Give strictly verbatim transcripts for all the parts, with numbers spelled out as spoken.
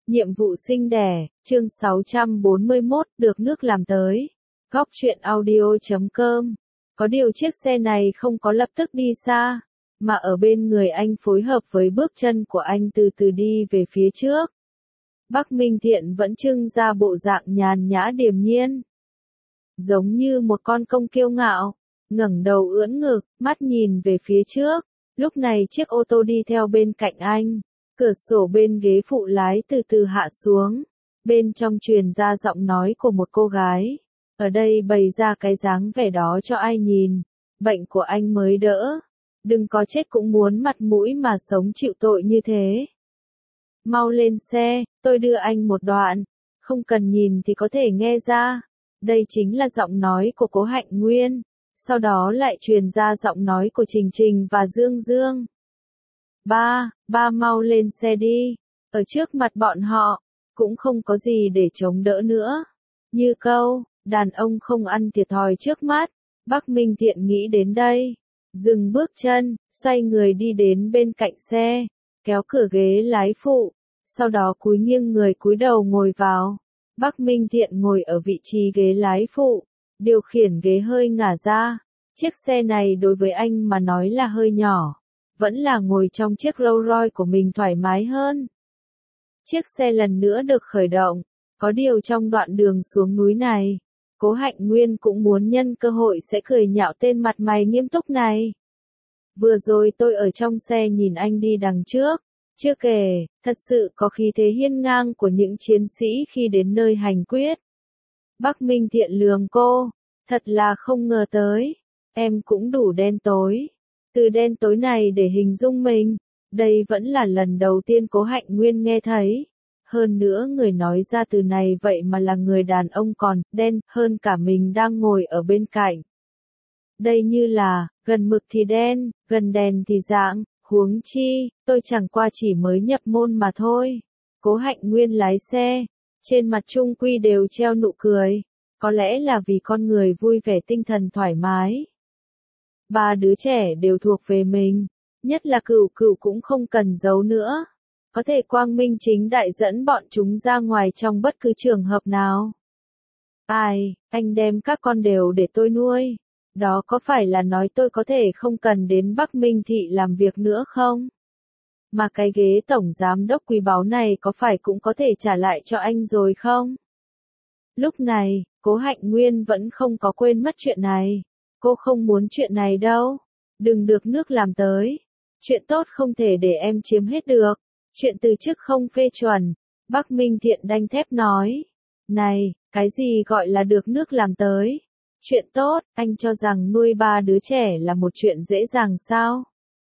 Nhiệm vụ sinh đẻ, chương sáu trăm bốn mươi mốt, được nước làm tới. Góc truyện audio chấm com. Có điều chiếc xe này không có lập tức đi xa, mà ở bên người anh phối hợp với bước chân của anh từ từ đi về phía trước. Bắc Minh Thiện vẫn trưng ra bộ dạng nhàn nhã điềm nhiên. Giống như một con công kiêu ngạo, ngẩng đầu ưỡn ngực, mắt nhìn về phía trước. Lúc này chiếc ô tô đi theo bên cạnh anh. Cửa sổ bên ghế phụ lái từ từ hạ xuống. Bên trong truyền ra giọng nói của một cô gái. Ở đây bày ra cái dáng vẻ đó cho ai nhìn. Bệnh của anh mới đỡ. Đừng có chết cũng muốn mặt mũi mà sống chịu tội như thế. Mau lên xe, tôi đưa anh một đoạn. Không cần nhìn thì có thể nghe ra. Đây chính là giọng nói của Cố Hạnh Nguyên. Sau đó lại truyền ra giọng nói của Trình Trình và Dương Dương. Ba, ba mau lên xe đi. Ở trước mặt bọn họ, cũng không có gì để chống đỡ nữa. Như câu, đàn ông không ăn thiệt thòi trước mắt. Bắc Minh Thiện nghĩ đến đây. Dừng bước chân, xoay người đi đến bên cạnh xe. Kéo cửa ghế lái phụ. Sau đó cúi nghiêng người cúi đầu ngồi vào. Bắc Minh Thiện ngồi ở vị trí ghế lái phụ. Điều khiển ghế hơi ngả ra. Chiếc xe này đối với anh mà nói là hơi nhỏ. Vẫn là ngồi trong chiếc Rolls Royce của mình thoải mái hơn. Chiếc xe lần nữa được khởi động. Có điều trong đoạn đường xuống núi này, Cố Hạnh Nguyên cũng muốn nhân cơ hội sẽ cười nhạo tên mặt mày nghiêm túc này. Vừa rồi tôi ở trong xe nhìn anh đi đằng trước. Chưa kể, thật sự có khí thế hiên ngang của những chiến sĩ khi đến nơi hành quyết. Bắc Minh Thiện lườm cô. Thật là không ngờ tới. Em cũng đủ đen tối. Từ đen tối này để hình dung mình, đây vẫn là lần đầu tiên Cố Hạnh Nguyên nghe thấy. Hơn nữa người nói ra từ này vậy mà là người đàn ông còn đen hơn cả mình đang ngồi ở bên cạnh. Đây như là, gần mực thì đen, gần đèn thì dạng, huống chi, tôi chẳng qua chỉ mới nhập môn mà thôi. Cố Hạnh Nguyên lái xe, trên mặt trung quy đều treo nụ cười, có lẽ là vì con người vui vẻ tinh thần thoải mái. Ba đứa trẻ đều thuộc về mình, nhất là Cửu Cửu cũng không cần giấu nữa. Có thể quang minh chính đại dẫn bọn chúng ra ngoài trong bất cứ trường hợp nào. Ai, anh đem các con đều để tôi nuôi. Đó có phải là nói tôi có thể không cần đến Bắc Minh Thị làm việc nữa không? Mà cái ghế tổng giám đốc quý báu này có phải cũng có thể trả lại cho anh rồi không? Lúc này, Cố Hạnh Nguyên vẫn không có quên mất chuyện này. Cô không muốn chuyện này đâu. Đừng được nước làm tới. Chuyện tốt không thể để em chiếm hết được. Chuyện từ chức không phê chuẩn. Bắc Minh Thiện đanh thép nói. Này, cái gì gọi là được nước làm tới? Chuyện tốt, anh cho rằng nuôi ba đứa trẻ là một chuyện dễ dàng sao?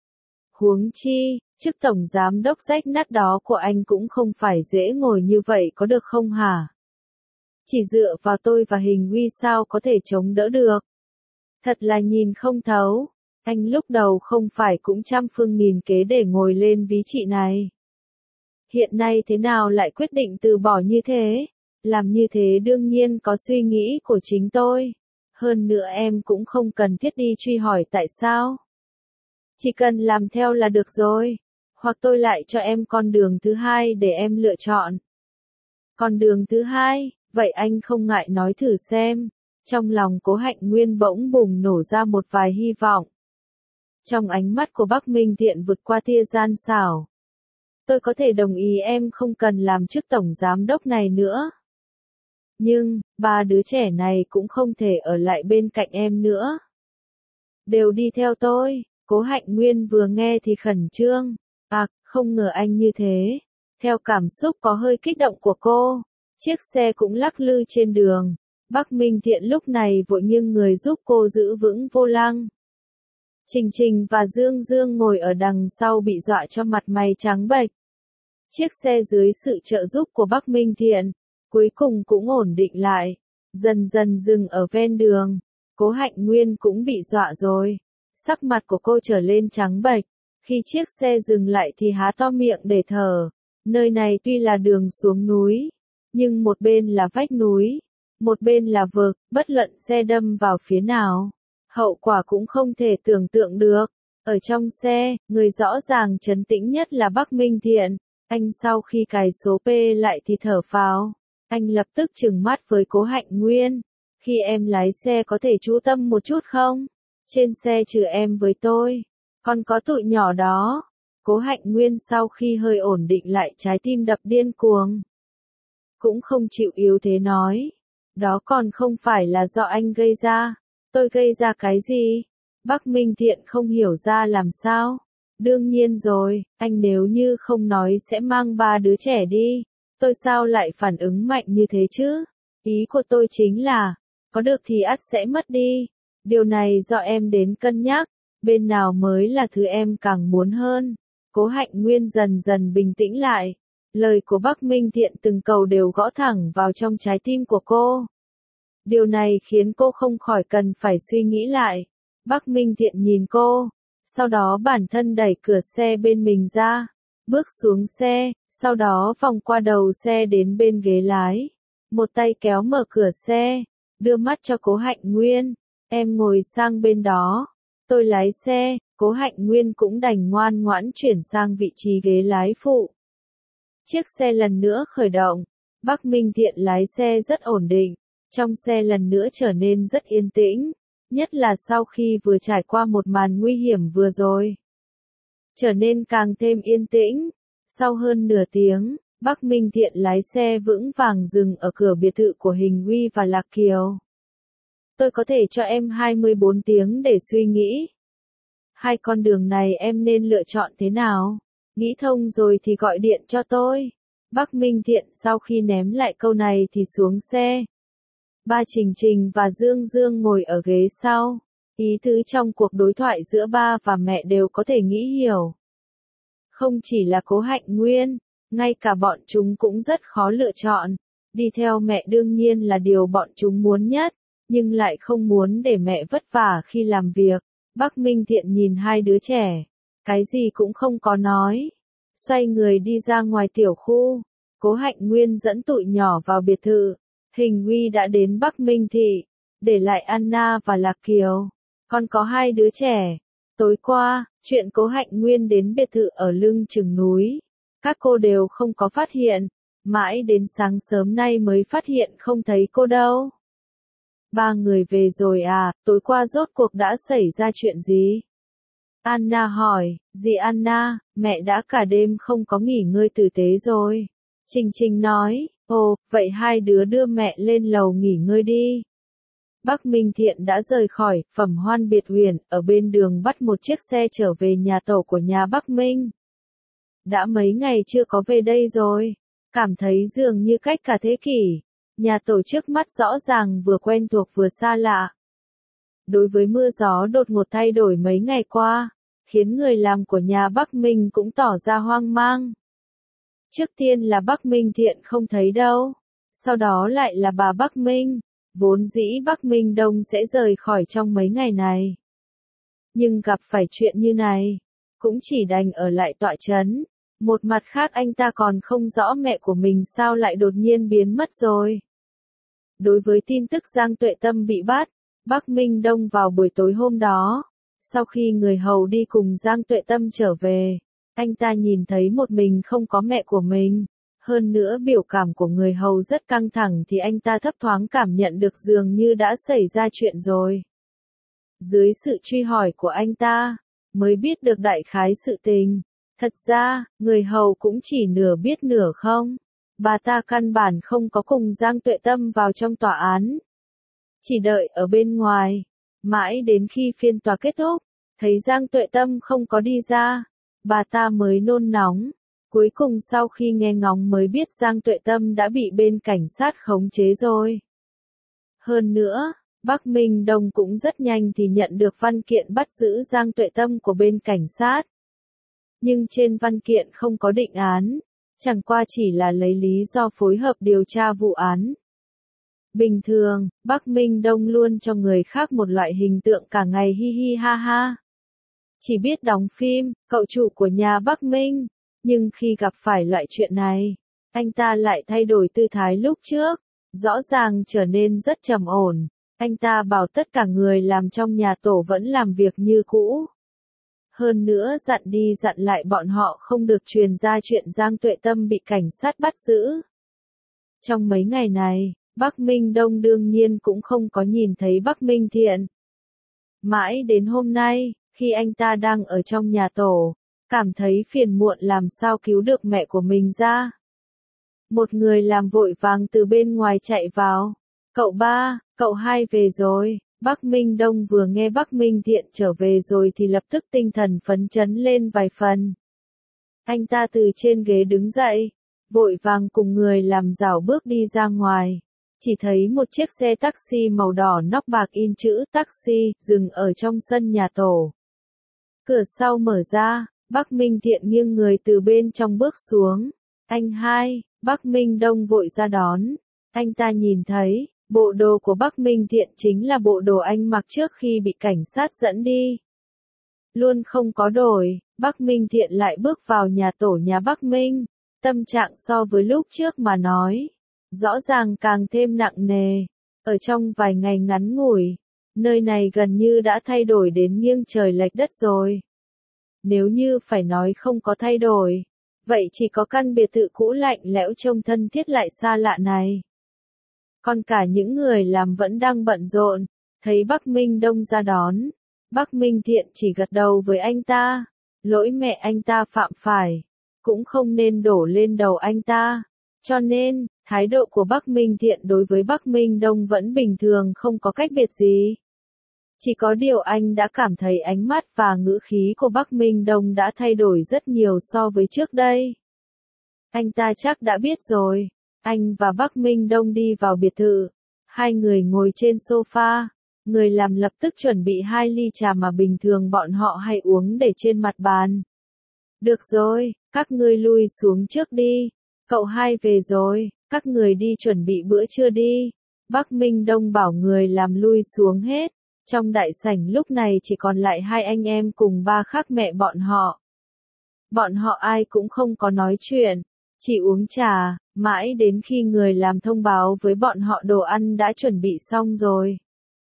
Huống chi, chức tổng giám đốc rách nát đó của anh cũng không phải dễ ngồi như vậy có được không hả? Chỉ dựa vào tôi và Hình Uy sao có thể chống đỡ được? Thật là nhìn không thấu. Anh lúc đầu không phải cũng trăm phương nghìn kế để ngồi lên ví trị này. Hiện nay thế nào lại quyết định từ bỏ như thế? Làm như thế đương nhiên có suy nghĩ của chính tôi. Hơn nữa em cũng không cần thiết đi truy hỏi tại sao. Chỉ cần làm theo là được rồi. Hoặc tôi lại cho em con đường thứ hai để em lựa chọn. Con đường thứ hai, vậy anh không ngại nói thử xem. Trong lòng Cố Hạnh Nguyên bỗng bùng nổ ra một vài hy vọng. Trong ánh mắt của Bắc Minh Thiện vượt qua tia gian xảo. Tôi có thể đồng ý em không cần làm chức tổng giám đốc này nữa. Nhưng, ba đứa trẻ này cũng không thể ở lại bên cạnh em nữa. Đều đi theo tôi. Cố Hạnh Nguyên vừa nghe thì khẩn trương. À, không ngờ anh như thế. Theo cảm xúc có hơi kích động của cô, chiếc xe cũng lắc lư trên đường. Bắc Minh Thiện lúc này vội nghiêng người giúp cô giữ vững vô lăng. Trình Trình và Dương Dương ngồi ở đằng sau bị dọa cho mặt mày trắng bệch. Chiếc xe dưới sự trợ giúp của Bắc Minh Thiện, cuối cùng cũng ổn định lại, dần dần dừng ở ven đường. Cố Hạnh Nguyên cũng bị dọa rồi. Sắc mặt của cô trở lên trắng bệch. Khi chiếc xe dừng lại thì há to miệng để thở. Nơi này tuy là đường xuống núi, nhưng một bên là vách núi, một bên là vực, bất luận xe đâm vào phía nào, hậu quả cũng không thể tưởng tượng được. Ở trong xe, người rõ ràng trấn tĩnh nhất là Bắc Minh Thiện. Anh sau khi cài số P lại thì thở phào. Anh lập tức trừng mắt với Cố Hạnh Nguyên. Khi em lái xe có thể chú tâm một chút không? Trên xe trừ em với tôi, còn có tụi nhỏ đó. Cố Hạnh Nguyên sau khi hơi ổn định lại trái tim đập điên cuồng. Cũng không chịu yếu thế nói. Đó còn không phải là do anh gây ra. Tôi gây ra cái gì? Bắc Minh Thiện không hiểu ra làm sao. Đương nhiên rồi, anh nếu như không nói sẽ mang ba đứa trẻ đi. Tôi sao lại phản ứng mạnh như thế chứ? Ý của tôi chính là, có được thì ắt sẽ mất đi. Điều này do em đến cân nhắc, bên nào mới là thứ em càng muốn hơn. Cố Hạnh Nguyên dần dần bình tĩnh lại. Lời của Bắc Minh Thiện từng câu đều gõ thẳng vào trong trái tim của cô. Điều này khiến cô không khỏi cần phải suy nghĩ lại. Bắc Minh Thiện nhìn cô, sau đó bản thân đẩy cửa xe bên mình ra, bước xuống xe, sau đó vòng qua đầu xe đến bên ghế lái. Một tay kéo mở cửa xe, đưa mắt cho Cố Hạnh Nguyên. Em ngồi sang bên đó, tôi lái xe. Cố Hạnh Nguyên cũng đành ngoan ngoãn chuyển sang vị trí ghế lái phụ. Chiếc xe lần nữa khởi động. Bắc Minh Thiện lái xe rất ổn định. Trong xe lần nữa trở nên rất yên tĩnh. Nhất là sau khi vừa trải qua một màn nguy hiểm vừa rồi. Trở nên càng thêm yên tĩnh. Sau hơn nửa tiếng, Bắc Minh Thiện lái xe vững vàng dừng ở cửa biệt thự của Hình Uy và Lạc Kiều. Tôi có thể cho em hai mươi bốn tiếng để suy nghĩ. Hai con đường này em nên lựa chọn thế nào? Nghĩ thông rồi thì gọi điện cho tôi. Bắc Minh Thiện sau khi ném lại câu này thì xuống xe. Ba Trình Trình và Dương Dương ngồi ở ghế sau. Ý tứ trong cuộc đối thoại giữa ba và mẹ đều có thể nghĩ hiểu. Không chỉ là Cố Hạnh Nguyên, ngay cả bọn chúng cũng rất khó lựa chọn. Đi theo mẹ đương nhiên là điều bọn chúng muốn nhất, nhưng lại không muốn để mẹ vất vả khi làm việc. Bắc Minh Thiện nhìn hai đứa trẻ, cái gì cũng không có nói. Xoay người đi ra ngoài tiểu khu. Cố Hạnh Nguyên dẫn tụi nhỏ vào biệt thự. Hình Uy đã đến Bắc Minh Thị, để lại Anna và Lạc Kiều. Còn có hai đứa trẻ. Tối qua, chuyện Cố Hạnh Nguyên đến biệt thự ở lưng chừng núi. Các cô đều không có phát hiện. Mãi đến sáng sớm nay mới phát hiện không thấy cô đâu. Ba người về rồi à, tối qua rốt cuộc đã xảy ra chuyện gì? Anna hỏi, dì Anna, mẹ đã cả đêm không có nghỉ ngơi tử tế rồi. Trình Trình nói, ồ, vậy hai đứa đưa mẹ lên lầu nghỉ ngơi đi. Bắc Minh Thiện đã rời khỏi Phẩm Hoan Biệt Huyền, ở bên đường bắt một chiếc xe trở về nhà tổ của nhà Bắc Minh. Đã mấy ngày chưa có về đây rồi, cảm thấy dường như cách cả thế kỷ. Nhà tổ trước mắt rõ ràng vừa quen thuộc vừa xa lạ. Đối với mưa gió đột ngột thay đổi mấy ngày qua, khiến người làm của nhà Bắc Minh cũng tỏ ra hoang mang. Trước tiên là Bắc Minh Thiện không thấy đâu, sau đó lại là bà Bắc Minh, vốn dĩ Bắc Minh Đông sẽ rời khỏi trong mấy ngày này. Nhưng gặp phải chuyện như này, cũng chỉ đành ở lại tọa trấn. Một mặt khác anh ta còn không rõ mẹ của mình sao lại đột nhiên biến mất rồi. Đối với tin tức Giang Tuệ Tâm bị bắt, Bắc Minh Đông vào buổi tối hôm đó, sau khi người hầu đi cùng Giang Tuệ Tâm trở về, anh ta nhìn thấy một mình không có mẹ của mình. Hơn nữa biểu cảm của người hầu rất căng thẳng thì anh ta thấp thoáng cảm nhận được dường như đã xảy ra chuyện rồi. Dưới sự truy hỏi của anh ta, mới biết được đại khái sự tình. Thật ra, người hầu cũng chỉ nửa biết nửa không. Bà ta căn bản không có cùng Giang Tuệ Tâm vào trong tòa án. Chỉ đợi ở bên ngoài. Mãi đến khi phiên tòa kết thúc, thấy Giang Tuệ Tâm không có đi ra, bà ta mới nôn nóng. Cuối cùng sau khi nghe ngóng mới biết Giang Tuệ Tâm đã bị bên cảnh sát khống chế rồi. Hơn nữa, Bắc Minh Đông cũng rất nhanh thì nhận được văn kiện bắt giữ Giang Tuệ Tâm của bên cảnh sát. Nhưng trên văn kiện không có định án, chẳng qua chỉ là lấy lý do phối hợp điều tra vụ án. Bình thường, Bắc Minh Đông luôn cho người khác một loại hình tượng cả ngày hi hi ha ha. Chỉ biết đóng phim, cậu chủ của nhà Bắc Minh. Nhưng khi gặp phải loại chuyện này, anh ta lại thay đổi tư thái lúc trước, rõ ràng trở nên rất trầm ổn. Anh ta bảo tất cả người làm trong nhà tổ vẫn làm việc như cũ. Hơn nữa dặn đi dặn lại bọn họ không được truyền ra chuyện Giang Tuệ Tâm bị cảnh sát bắt giữ. Trong mấy ngày này, Bắc Minh Đông đương nhiên cũng không có nhìn thấy Bắc Minh Thiện. Mãi đến hôm nay, khi anh ta đang ở trong nhà tổ, cảm thấy phiền muộn làm sao cứu được mẹ của mình ra. Một người làm vội vàng từ bên ngoài chạy vào. Cậu ba, cậu hai về rồi. Bắc Minh Đông vừa nghe Bắc Minh Thiện trở về rồi thì lập tức tinh thần phấn chấn lên vài phần. Anh ta từ trên ghế đứng dậy, vội vàng cùng người làm rảo bước đi ra ngoài. Chỉ thấy một chiếc xe taxi màu đỏ nóc bạc in chữ taxi dừng ở trong sân nhà tổ. Cửa sau mở ra, Bắc Minh Thiện nghiêng người từ bên trong bước xuống. Anh hai, Bắc Minh Đông vội ra đón. Anh ta nhìn thấy, bộ đồ của Bắc Minh Thiện chính là bộ đồ anh mặc trước khi bị cảnh sát dẫn đi. Luôn không có đổi, Bắc Minh Thiện lại bước vào nhà tổ nhà Bắc Minh. Tâm trạng so với lúc trước mà nói, rõ ràng càng thêm nặng nề. Ở trong vài ngày ngắn ngủi, nơi này gần như đã thay đổi đến nghiêng trời lệch đất rồi. Nếu như phải nói không có thay đổi, vậy chỉ có căn biệt thự cũ lạnh lẽo trông thân thiết lại xa lạ này. Còn cả những người làm vẫn đang bận rộn, thấy Bắc Minh Đông ra đón. Bắc Minh Thiện chỉ gật đầu với anh ta, lỗi mẹ anh ta phạm phải, cũng không nên đổ lên đầu anh ta. Cho nên, thái độ của Bắc Minh Thiện đối với Bắc Minh Đông vẫn bình thường không có cách biệt gì. Chỉ có điều anh đã cảm thấy ánh mắt và ngữ khí của Bắc Minh Đông đã thay đổi rất nhiều so với trước đây. Anh ta chắc đã biết rồi. Anh và Bắc Minh Đông đi vào biệt thự. Hai người ngồi trên sofa. Người làm lập tức chuẩn bị hai ly trà mà bình thường bọn họ hay uống để trên mặt bàn. Được rồi, các ngươi lui xuống trước đi. Cậu hai về rồi, các người đi chuẩn bị bữa trưa đi. Bắc Minh Đông bảo người làm lui xuống hết. Trong đại sảnh lúc này chỉ còn lại hai anh em cùng ba khác mẹ bọn họ. Bọn họ ai cũng không có nói chuyện, chỉ uống trà, mãi đến khi người làm thông báo với bọn họ đồ ăn đã chuẩn bị xong rồi.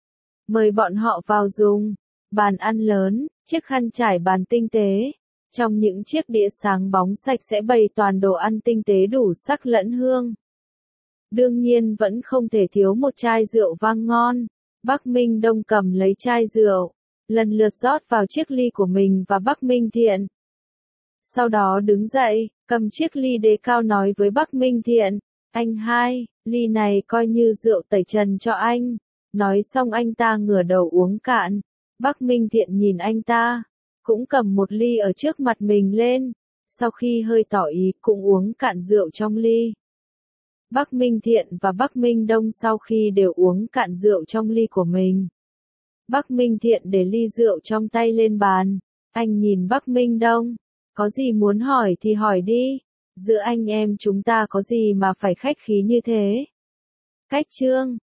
Mời bọn họ vào dùng. Bàn ăn lớn, chiếc khăn trải bàn tinh tế. Trong những chiếc đĩa sáng bóng sạch sẽ bày toàn đồ ăn tinh tế đủ sắc lẫn hương. Đương nhiên vẫn không thể thiếu một chai rượu vang ngon. Bắc Minh Đông cầm lấy chai rượu, lần lượt rót vào chiếc ly của mình và Bắc Minh Thiện. Sau đó đứng dậy, cầm chiếc ly đề cao nói với Bắc Minh Thiện, anh hai, ly này coi như rượu tẩy trần cho anh. Nói xong anh ta ngửa đầu uống cạn. Bắc Minh Thiện nhìn anh ta, cũng cầm một ly ở trước mặt mình lên, sau khi hơi tỏ ý cũng uống cạn rượu trong ly. Bắc Minh Thiện và Bắc Minh Đông sau khi đều uống cạn rượu trong ly của mình. Bắc Minh Thiện để ly rượu trong tay lên bàn. Anh nhìn Bắc Minh Đông. Có gì muốn hỏi thì hỏi đi. Giữa anh em chúng ta có gì mà phải khách khí như thế? Cách chương